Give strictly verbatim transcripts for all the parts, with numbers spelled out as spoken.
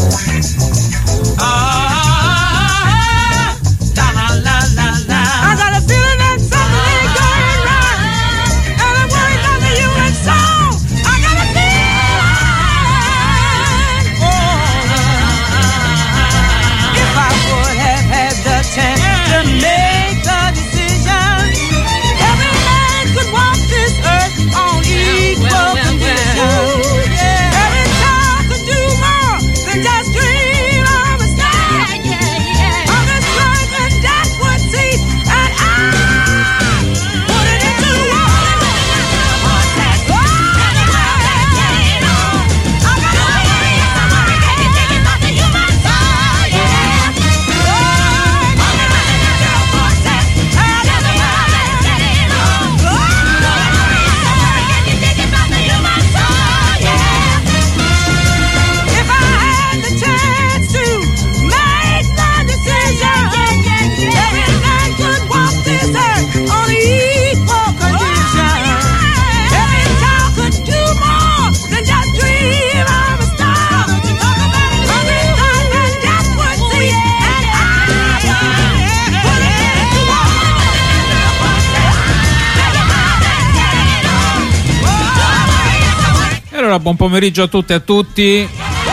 Buon pomeriggio a tutte e a tutti.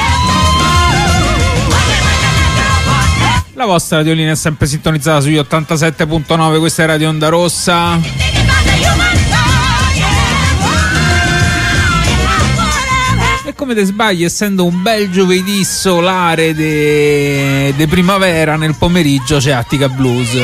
La vostra radiolina è sempre sintonizzata sugli ottantasette virgola nove, questa è Radio Onda Rossa. E come te sbagli, essendo un bel giovedì solare de, de primavera, nel pomeriggio c'è Attica Blues.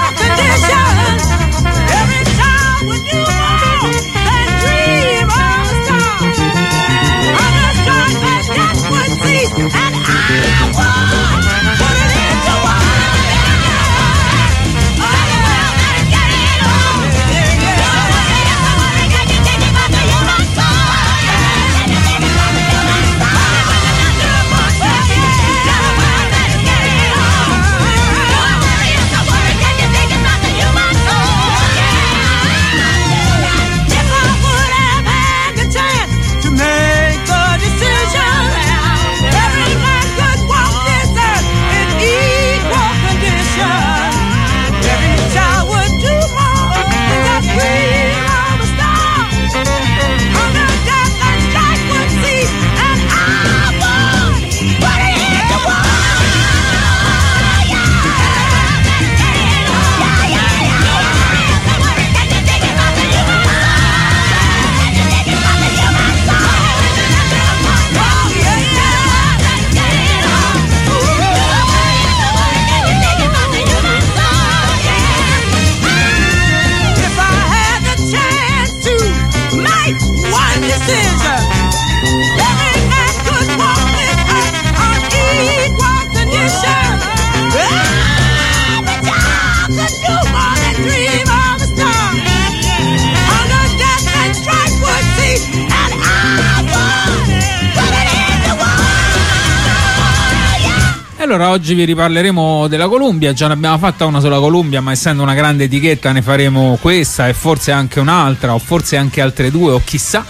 Allora oggi vi riparleremo della Columbia. Già ne abbiamo fatta una sola Columbia, ma essendo una grande etichetta ne faremo questa e forse anche un'altra, o forse anche altre due, o chissà.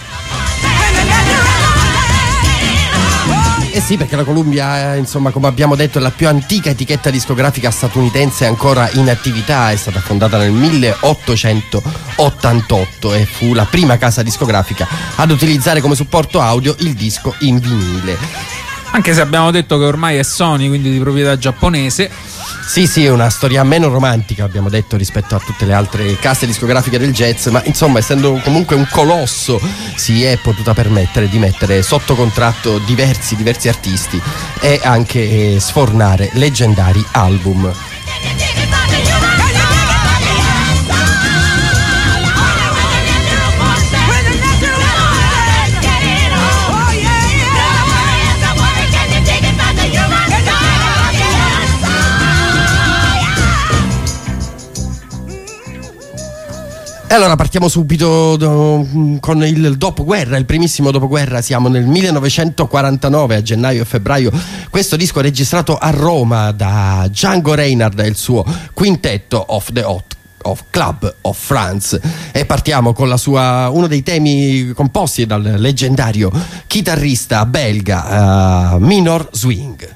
Eh sì, perché la Columbia, insomma, come abbiamo detto, è la più antica etichetta discografica statunitense ancora in attività. È stata fondata nel milleottocentottantotto e fu la prima casa discografica ad utilizzare come supporto audio il disco in vinile. Anche se abbiamo detto che ormai è Sony, quindi di proprietà giapponese. Sì, sì, è una storia meno romantica, abbiamo detto, rispetto a tutte le altre case discografiche del jazz, ma insomma, essendo comunque un colosso, si è potuta permettere di mettere sotto contratto diversi, diversi artisti e anche eh, sfornare leggendari album. E allora partiamo subito do, con il dopoguerra, il primissimo dopoguerra. Siamo nel millenovecentoquarantanove, a gennaio e febbraio. Questo disco è registrato a Roma da Django Reinhardt e il suo quintetto Off the Hot of Club of France. E partiamo con la sua, uno dei temi composti dal leggendario chitarrista belga uh, Minor Swing.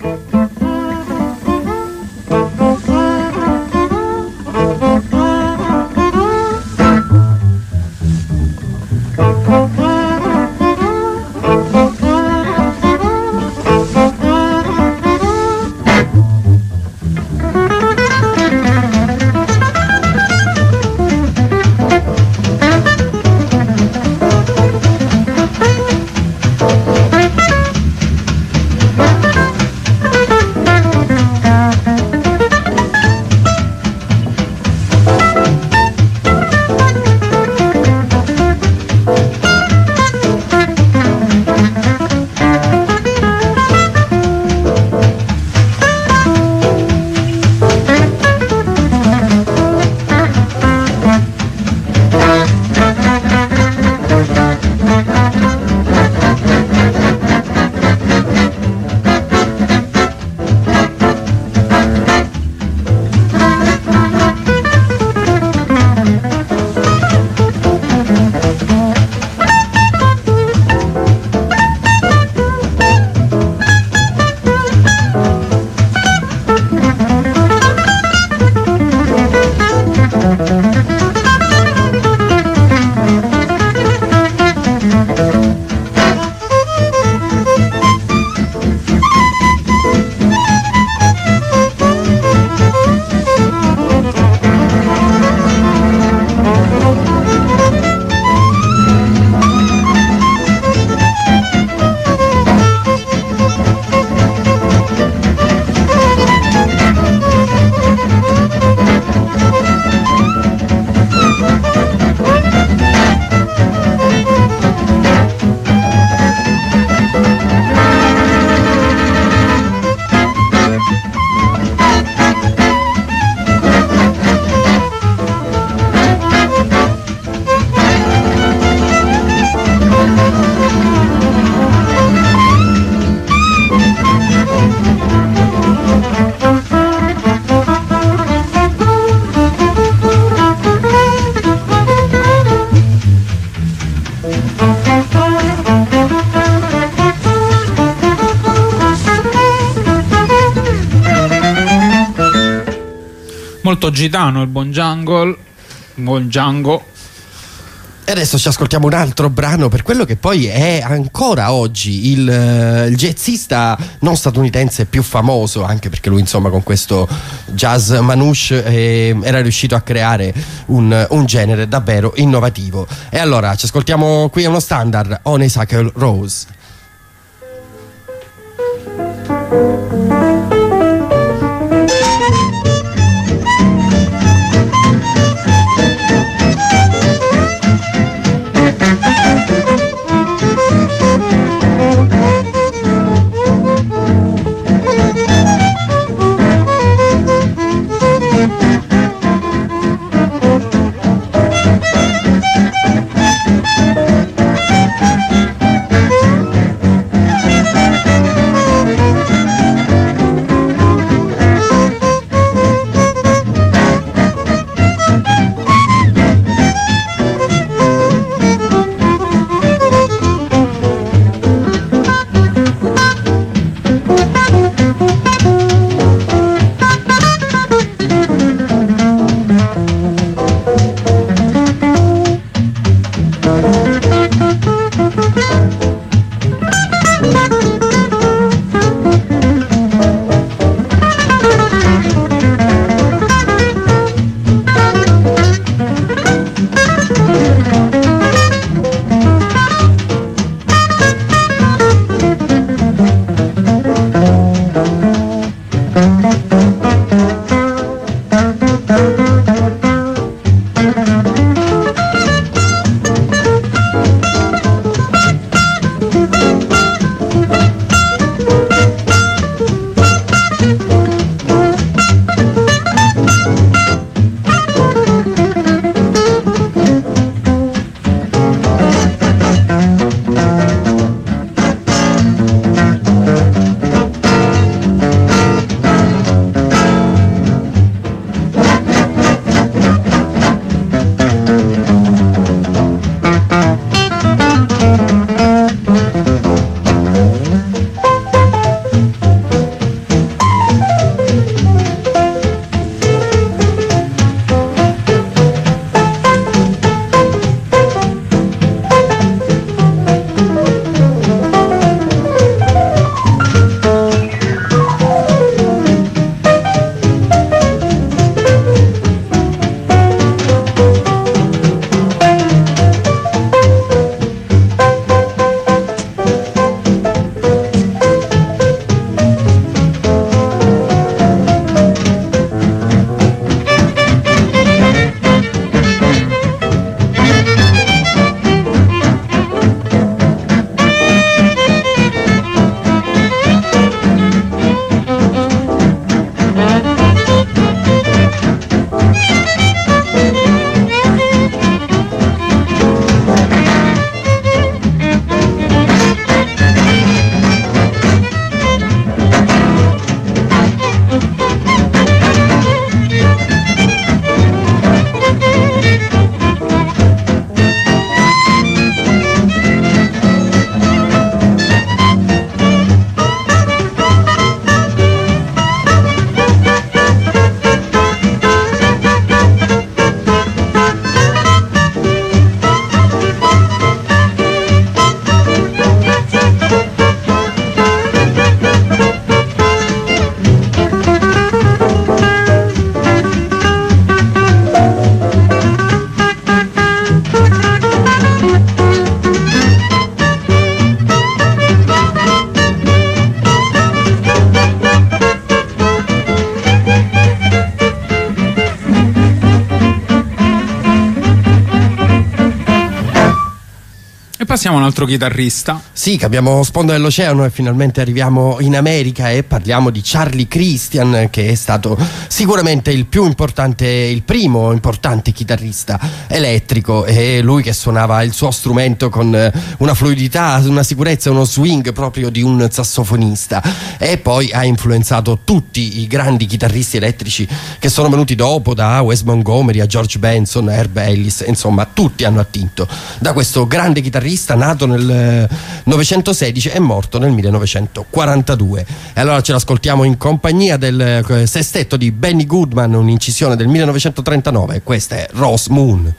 Molto gitano il buon Jungle, buon Django. E adesso ci ascoltiamo un altro brano per quello che poi è ancora oggi il, il jazzista non statunitense più famoso, anche perché lui insomma con questo jazz manouche eh, era riuscito a creare un, un genere davvero innovativo. E allora ci ascoltiamo qui uno standard, Honeysuckle Rose. passiamo a un altro chitarrista. Sì, che abbiamo sponda dell'oceano e finalmente arriviamo in America e parliamo di Charlie Christian, che è stato sicuramente il più importante, il primo importante chitarrista elettrico. È lui che suonava il suo strumento con una fluidità, una sicurezza, uno swing proprio di un sassofonista, e poi ha influenzato tutti i grandi chitarristi elettrici che sono venuti dopo, da Wes Montgomery a George Benson, Herb Ellis, insomma tutti hanno attinto da questo grande chitarrista nato nel novecentosedici e morto nel millenovecentoquarantadue. E allora ce l'ascoltiamo in compagnia del sestetto di Benny Goodman, un'incisione del millenovecentotrentanove. Questa è Rose Moon.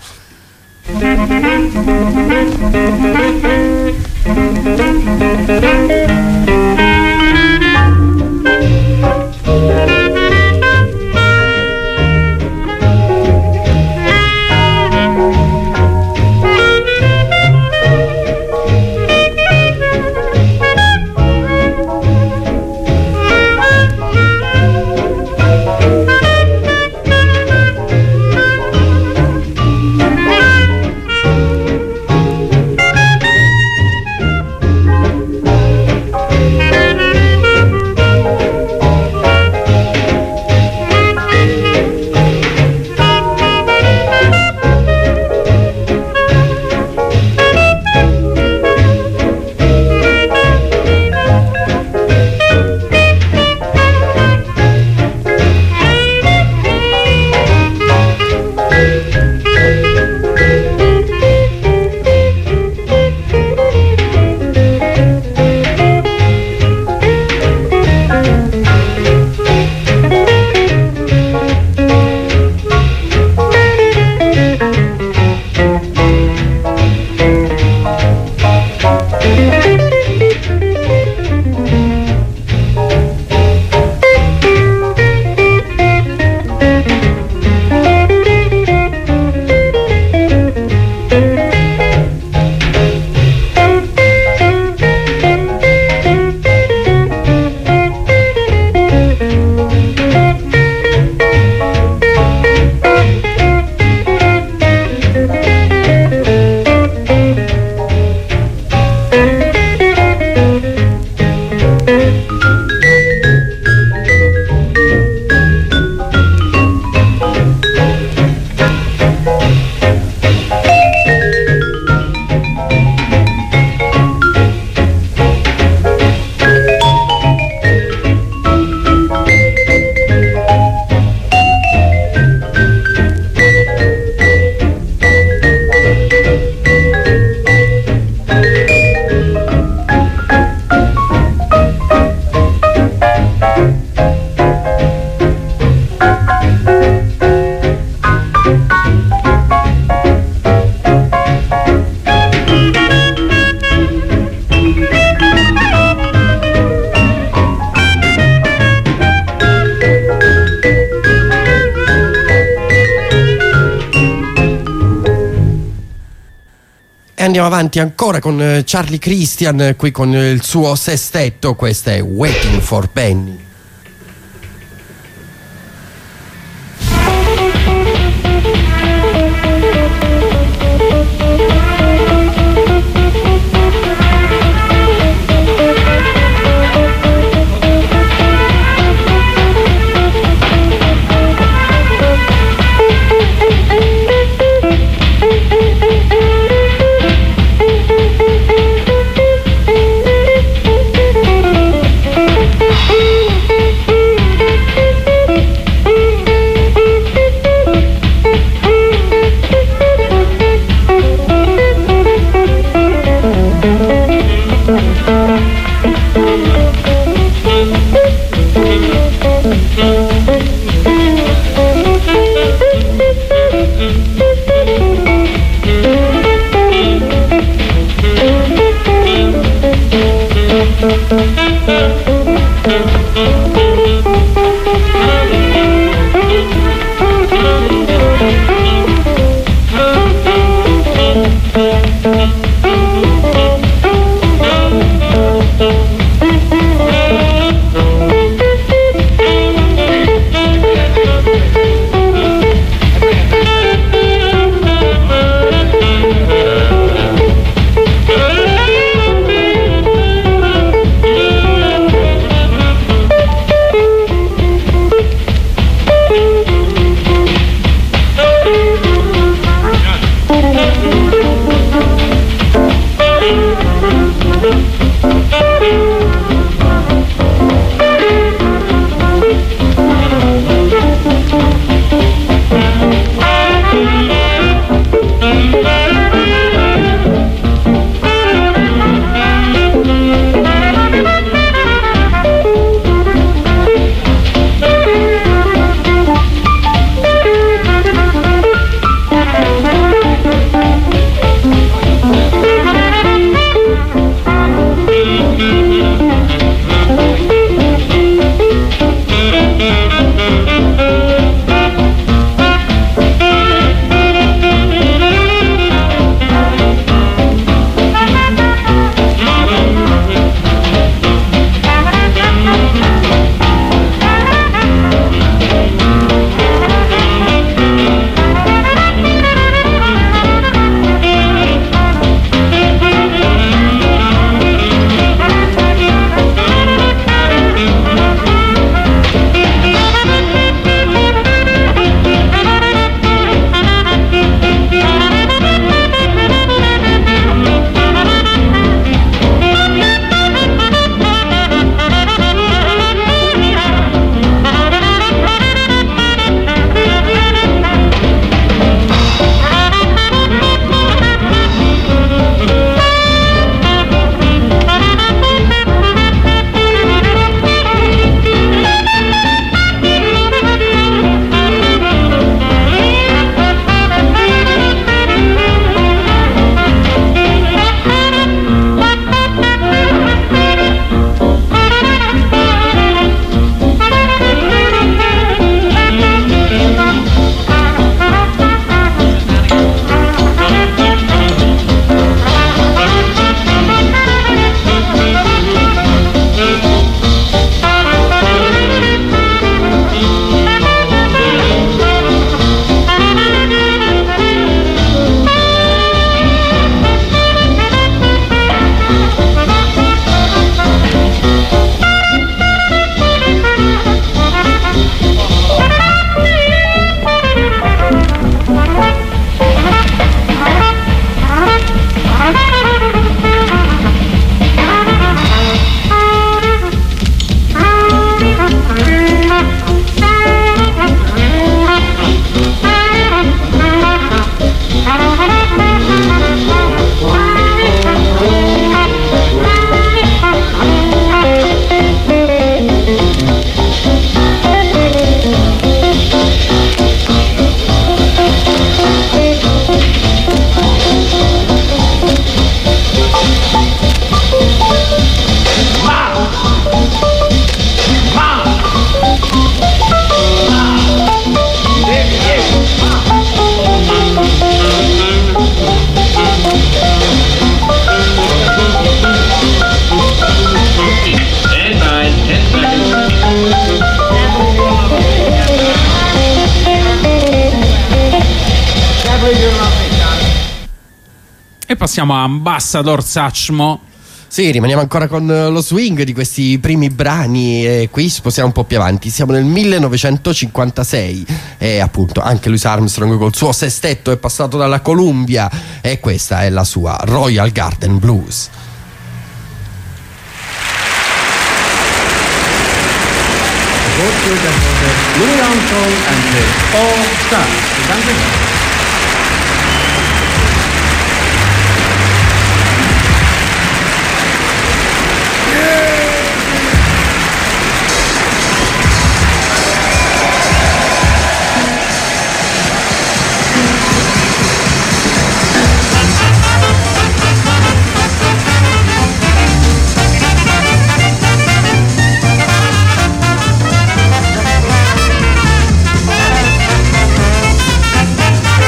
Andiamo avanti ancora con Charlie Christian, qui con il suo sestetto. Questa è Waiting for Benny. passiamo a Ambassador Satchmo. Sì, rimaniamo ancora con lo swing di questi primi brani e qui spostiamo un po' più avanti. Siamo nel millenovecentocinquantasei e appunto anche Louis Armstrong col suo sestetto è passato dalla Columbia e questa è la sua Royal Garden Blues. Louis Armstrong and the All Stars. Thank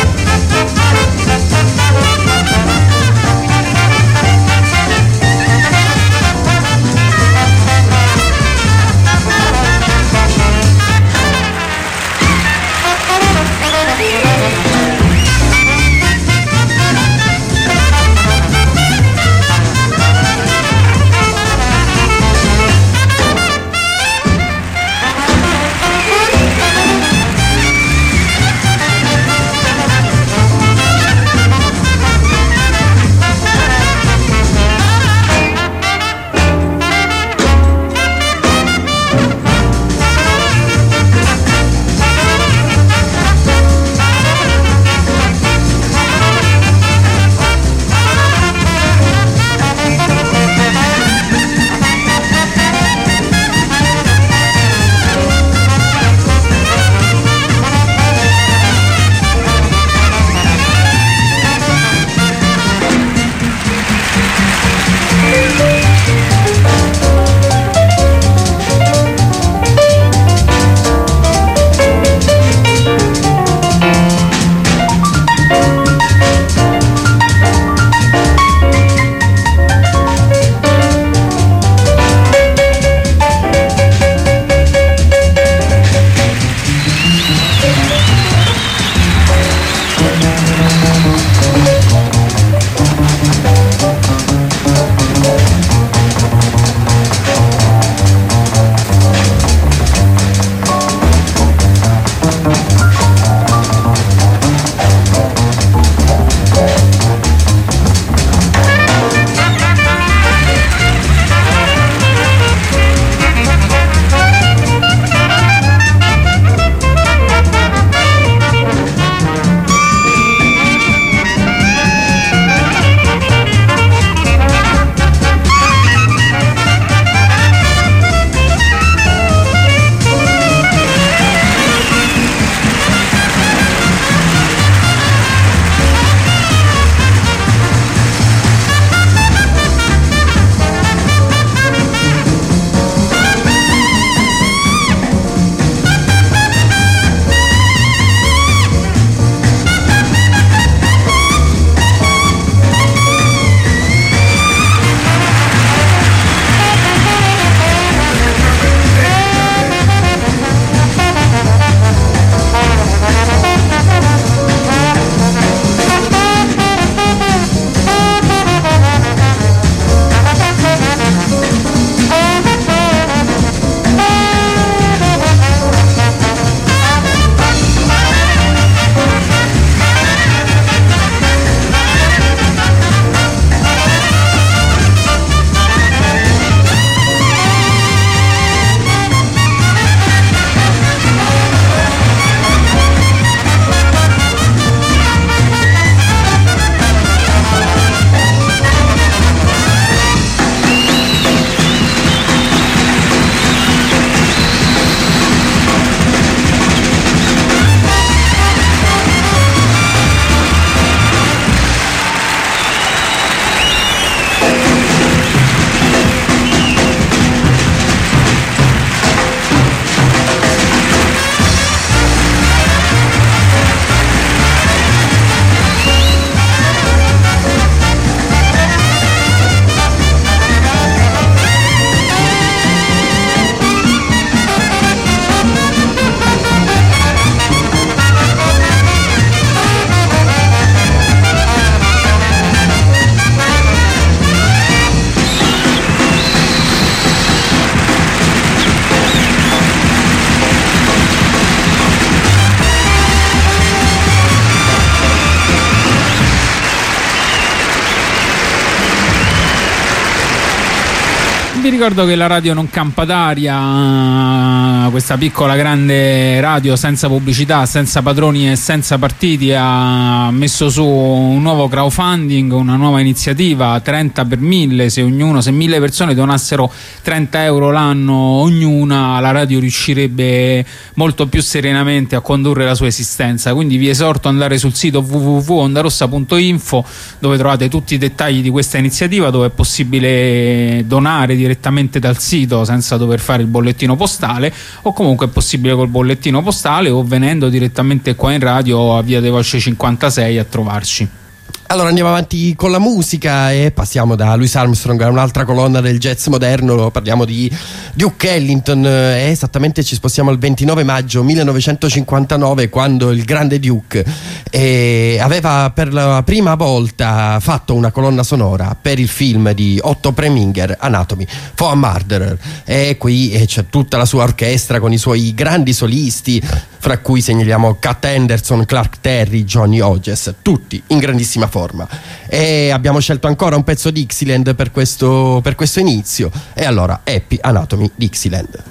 vi ricordo che la radio non campa d'aria, questa piccola grande radio senza pubblicità, senza padroni e senza partiti ha messo su un nuovo crowdfunding, una nuova iniziativa, trenta per mille. Se ognuno, se mille persone donassero trenta euro l'anno ognuna, la radio riuscirebbe molto più serenamente a condurre la sua esistenza. Quindi vi esorto ad andare sul sito w w w punto ondarossa punto info, dove trovate tutti i dettagli di questa iniziativa, dove è possibile donare direttamente dal sito senza dover fare il bollettino postale, o comunque è possibile col bollettino postale o venendo direttamente qua in radio a Via dei Volsci cinquantasei a trovarci. Allora andiamo avanti con la musica e passiamo da Louis Armstrong a un'altra colonna del jazz moderno. Parliamo di Duke Ellington e esattamente ci spostiamo al ventinove maggio millenovecentocinquantanove, quando il grande Duke eh, aveva per la prima volta fatto una colonna sonora per il film di Otto Preminger, Anatomy for a Murderer, e qui eh, c'è tutta la sua orchestra con i suoi grandi solisti, fra cui segnaliamo Cat Henderson, Clark Terry, Johnny Hodges, tutti in grandissima forma. E abbiamo scelto ancora un pezzo Dixieland per questo, per questo inizio, e allora Happy Anatomy Dixieland.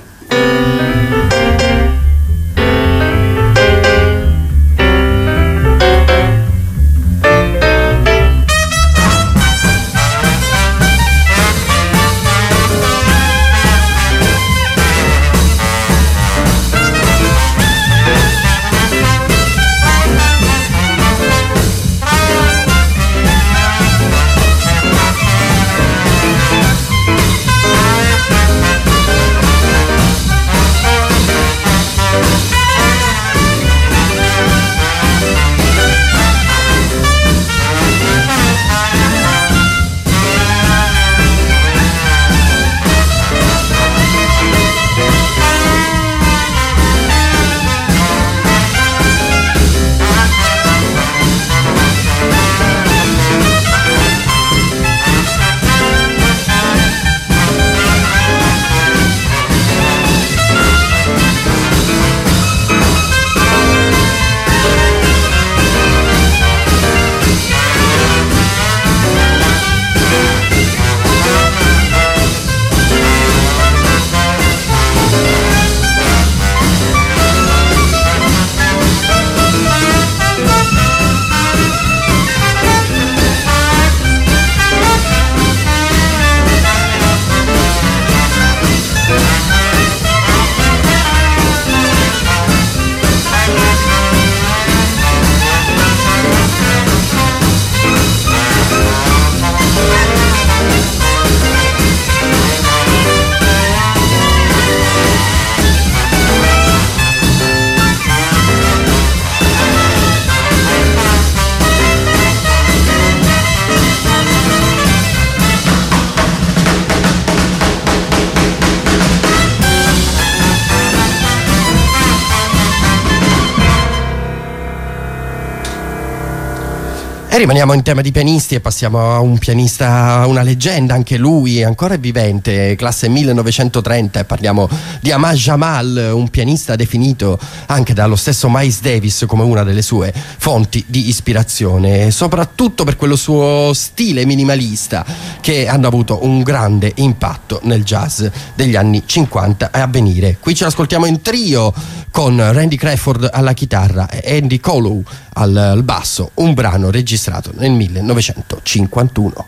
E rimaniamo in tema di pianisti e passiamo a un pianista, una leggenda, anche lui ancora è vivente, classe millenovecentotrenta, e parliamo di Ahmad Jamal, un pianista definito anche dallo stesso Miles Davis come una delle sue fonti di ispirazione, soprattutto per quello suo stile minimalista che hanno avuto un grande impatto nel jazz degli anni cinquanta e a venire. Qui ce l'ascoltiamo in trio con Randy Crawford alla chitarra e Andy Colow al, al basso, un brano registrato nel millenovecentocinquantuno.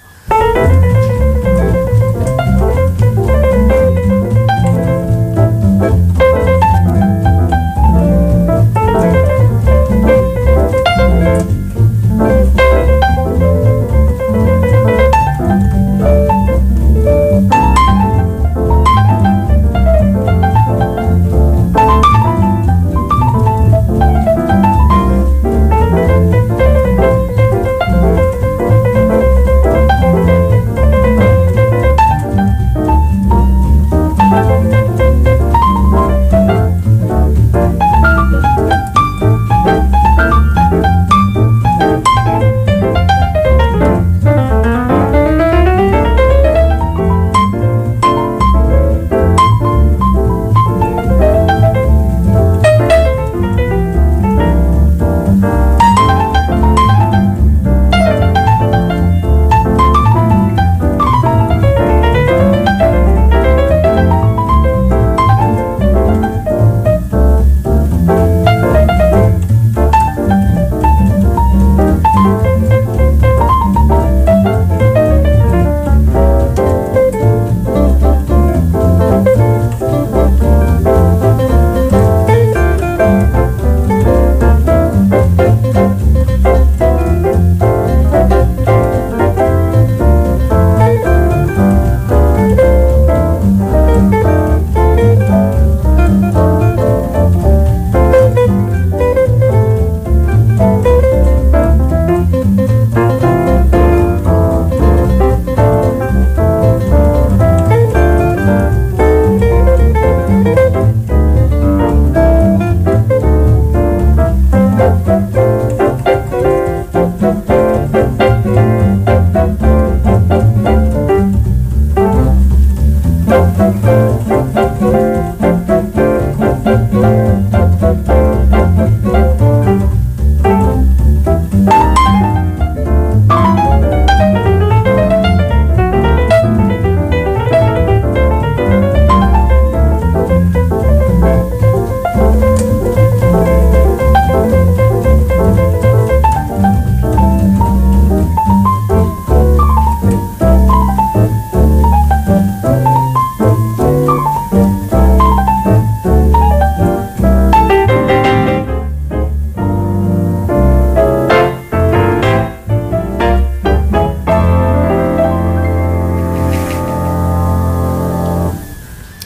Thank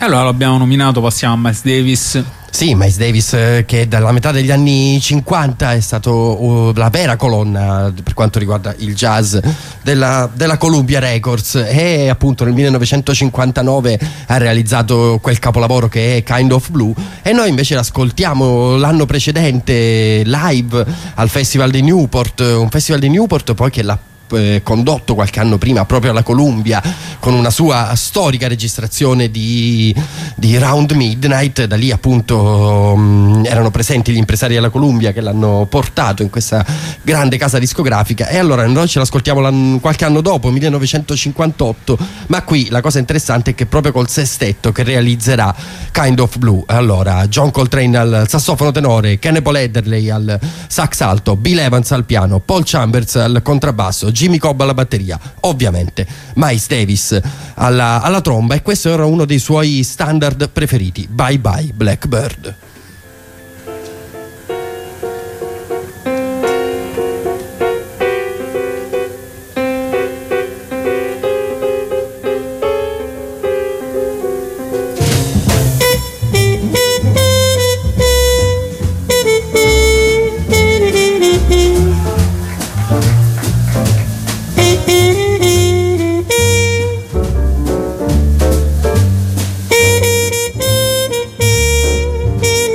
allora l'abbiamo nominato, passiamo a Miles Davis. Sì, Miles Davis, eh, che dalla metà degli anni cinquanta è stato uh, la vera colonna per quanto riguarda il jazz della, della Columbia Records, e appunto nel millenovecentocinquantanove ha realizzato quel capolavoro che è Kind of Blue, e noi invece l'ascoltiamo l'anno precedente live al Festival di Newport, un festival di Newport poi che l'ha Eh, condotto qualche anno prima proprio alla Columbia con una sua storica registrazione di, di Round Midnight. Da lì appunto mh, erano presenti gli impresari della Columbia che l'hanno portato in questa grande casa discografica, e allora noi ce l'ascoltiamo qualche anno dopo, millenovecentocinquantotto, ma qui la cosa interessante è che proprio col sestetto che realizzerà Kind of Blue, allora John Coltrane al sassofono tenore, Kenny Paul Ederle al sax alto, Bill Evans al piano, Paul Chambers al contrabbasso, Jimmy Cobb alla batteria, ovviamente Miles Davis alla, alla tromba, e questo era uno dei suoi standard preferiti, Bye Bye Blackbird. Thank you.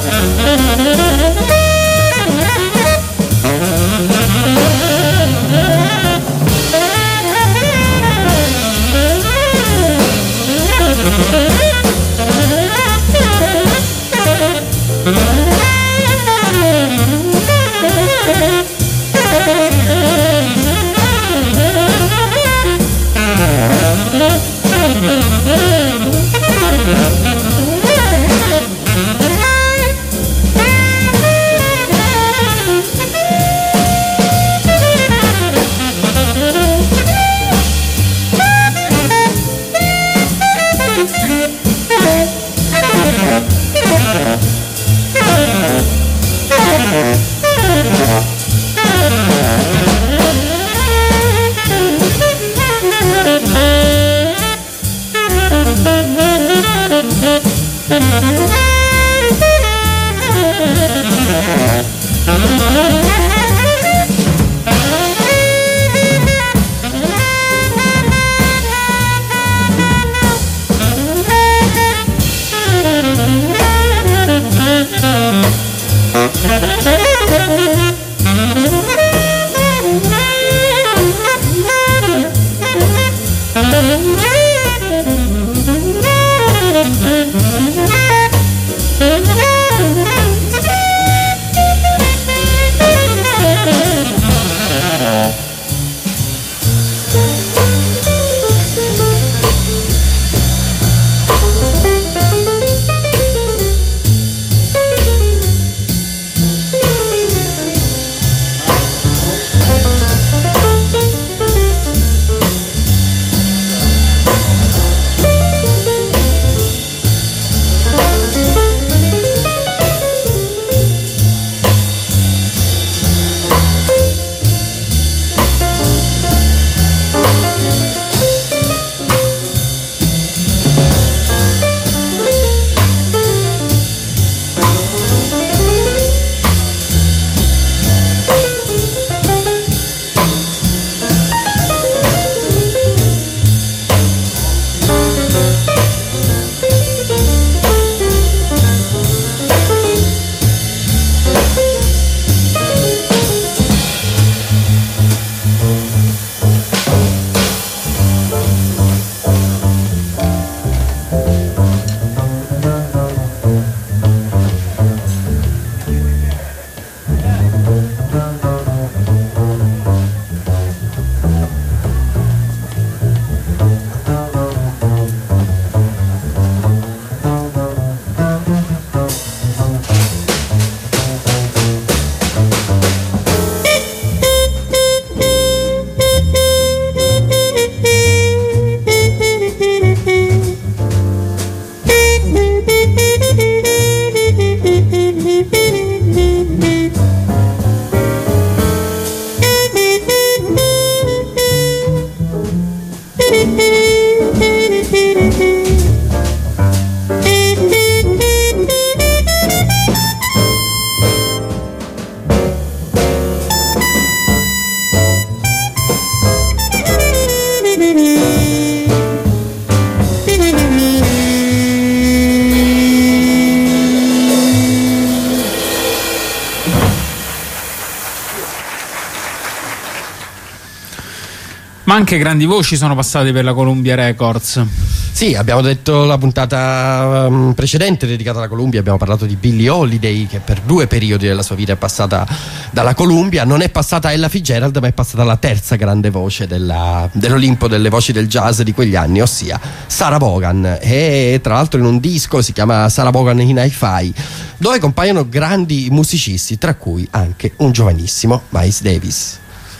Ma anche grandi voci sono passate per la Columbia Records. Sì, abbiamo detto la puntata um, precedente dedicata alla Columbia, abbiamo parlato di Billie Holiday, che per due periodi della sua vita è passata dalla Columbia. Non è passata Ella Fitzgerald, ma è passata la terza grande voce della, dell'Olimpo delle voci del jazz di quegli anni, ossia Sarah Vaughan. E tra l'altro in un disco, si chiama Sarah Vaughan in Hi-Fi, dove compaiono grandi musicisti, tra cui anche un giovanissimo Miles Davis.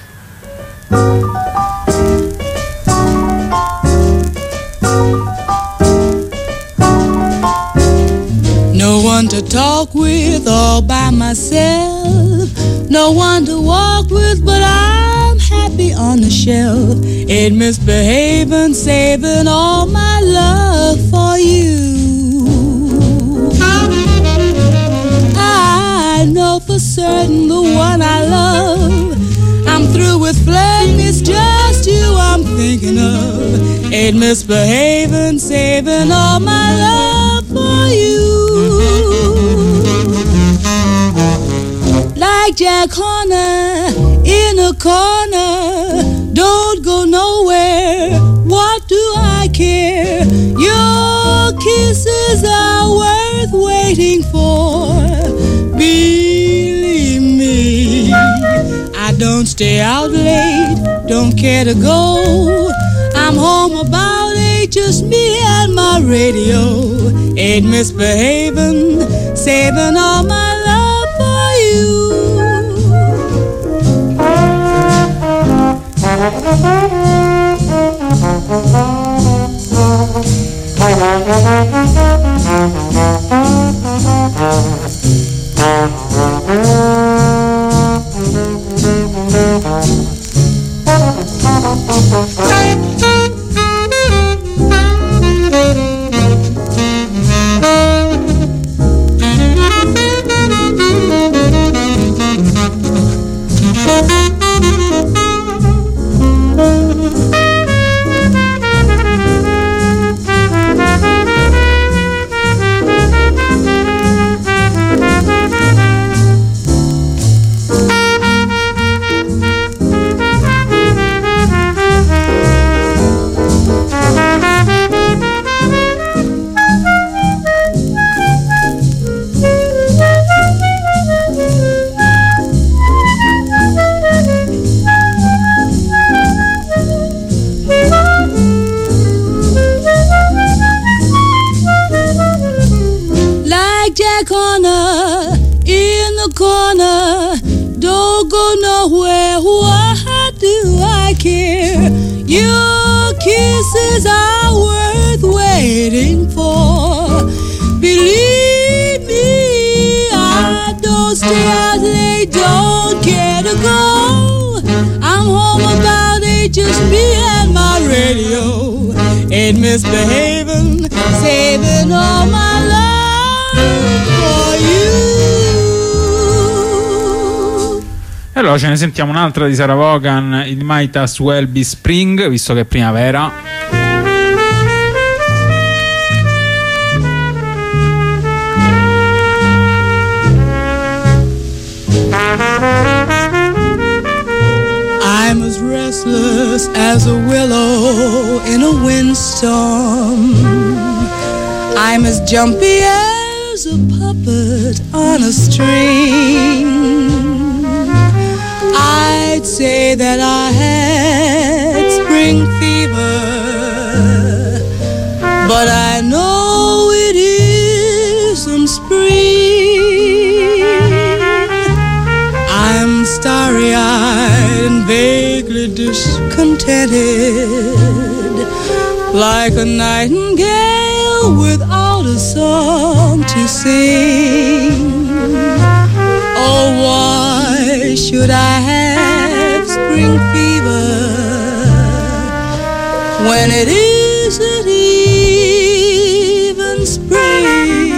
No one to talk with all by myself, no one to walk with, but I'm happy on the shelf. Ain't misbehaving, saving all my love for you. I know for certain the one I love. I'm through with flirting, it's just you I'm thinking of. Ain't misbehaving, saving all my love for you. Jack Horner in a corner. Don't go nowhere. What do I care? Your kisses are worth waiting for. Believe me, I don't stay out late, don't care to go. I'm home about eight, just me and my radio. Ain't misbehaving, saving all my love for you. Misbehaving, saving all my love for you. E allora ce ne sentiamo un'altra di Sarah Vaughan, It Might As Well Be Spring, visto che è primavera. I'm as restless as a willow in a windstorm. I'm as jumpy as a puppet on a string. I'd say that I had spring fever, but I know it isn't spring. I'm starry-eyed and vaguely discontented, like a nightingale without a song to sing. Oh, why should I have spring fever when it isn't even spring?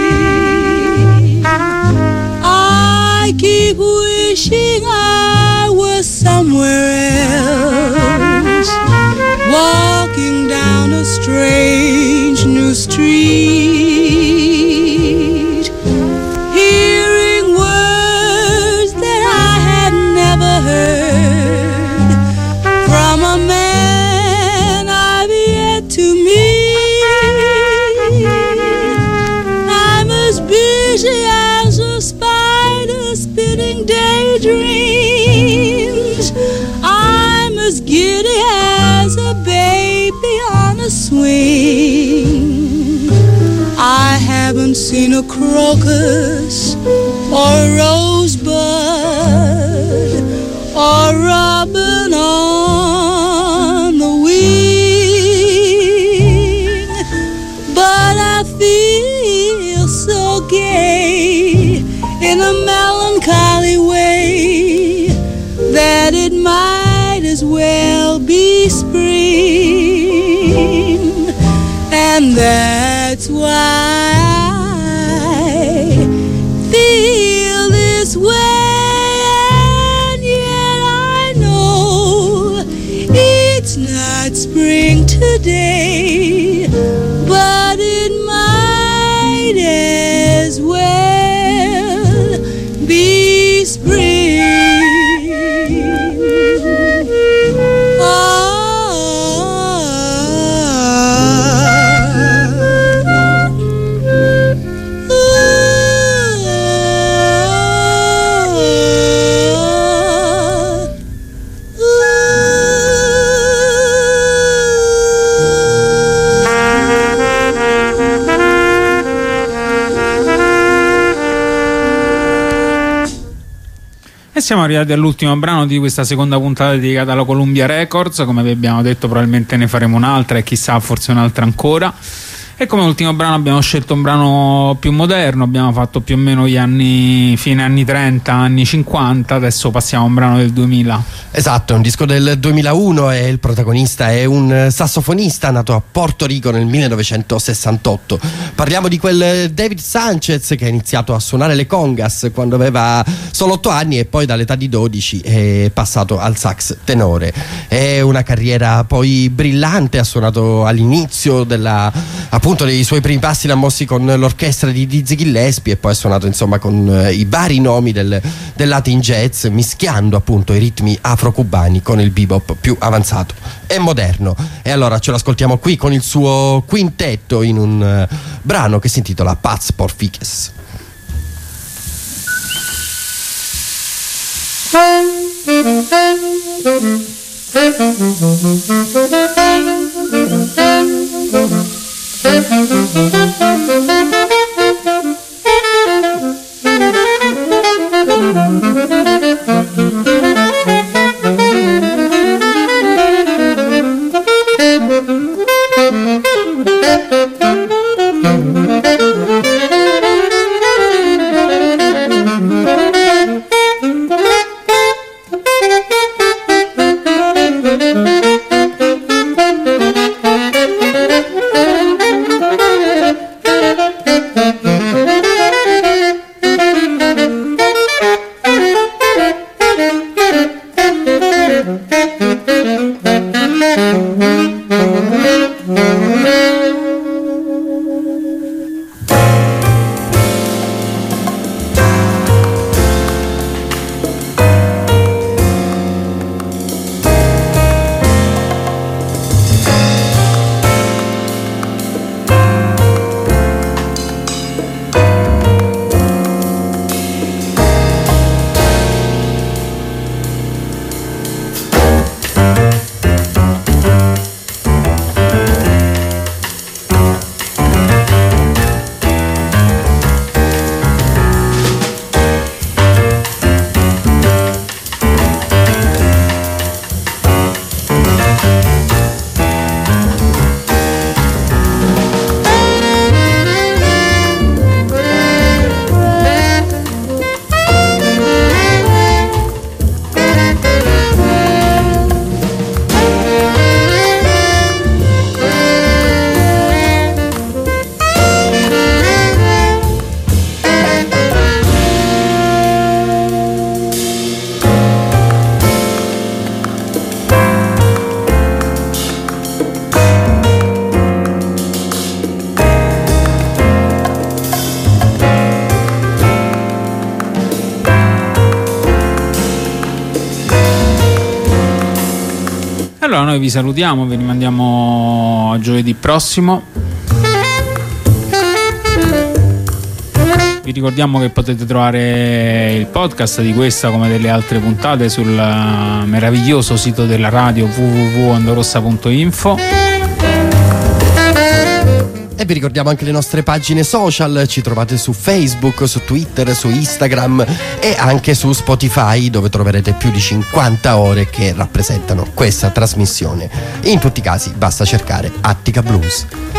I keep wishing I was somewhere else, walking down a strange new street, hearing words that I had never heard from a man I've yet to meet. I'm as busy as a spider spinning daydreams. I'm as giddy as a baby on a swing. I haven't seen a crocus or a rosebud or robin on the wing, but I feel so gay in a melancholy way that it might as well be spring. And that's why I feel this way, and yet I know it's not spring today, but it might as well be spring. E siamo arrivati all'ultimo brano di questa seconda puntata dedicata alla Columbia Records. Come vi abbiamo detto, probabilmente ne faremo un'altra e chissà, forse un'altra ancora. E come ultimo brano abbiamo scelto un brano più moderno, abbiamo fatto più o meno gli anni, fine anni trenta, anni cinquanta, adesso passiamo a un brano del duemila. Esatto, è un disco del duemilauno e il protagonista è un sassofonista nato a Porto Rico nel millenovecentosessantotto. Parliamo di quel David Sanchez che ha iniziato a suonare le congas quando aveva solo otto anni e poi dall'età di dodici è passato al sax tenore. È una carriera poi brillante, ha suonato all'inizio della, appunto, dei suoi primi passi l'ha mossi con l'orchestra di Dizzy Gillespie e poi ha suonato insomma con eh, i vari nomi del, del Latin Jazz, mischiando appunto i ritmi afro-cubani con il bebop più avanzato e moderno. E allora ce lo ascoltiamo qui con il suo quintetto in un uh, brano che si intitola Paz por Fiques. Allora noi vi salutiamo, vi rimandiamo a giovedì prossimo. Vi ricordiamo che potete trovare il podcast di questa come delle altre puntate sul meraviglioso sito della radio w w w punto ondorossa punto info. E vi ricordiamo anche le nostre pagine social, ci trovate su Facebook, su Twitter, su Instagram e anche su Spotify, dove troverete più di cinquanta ore che rappresentano questa trasmissione. In tutti i casi basta cercare Attica Blues.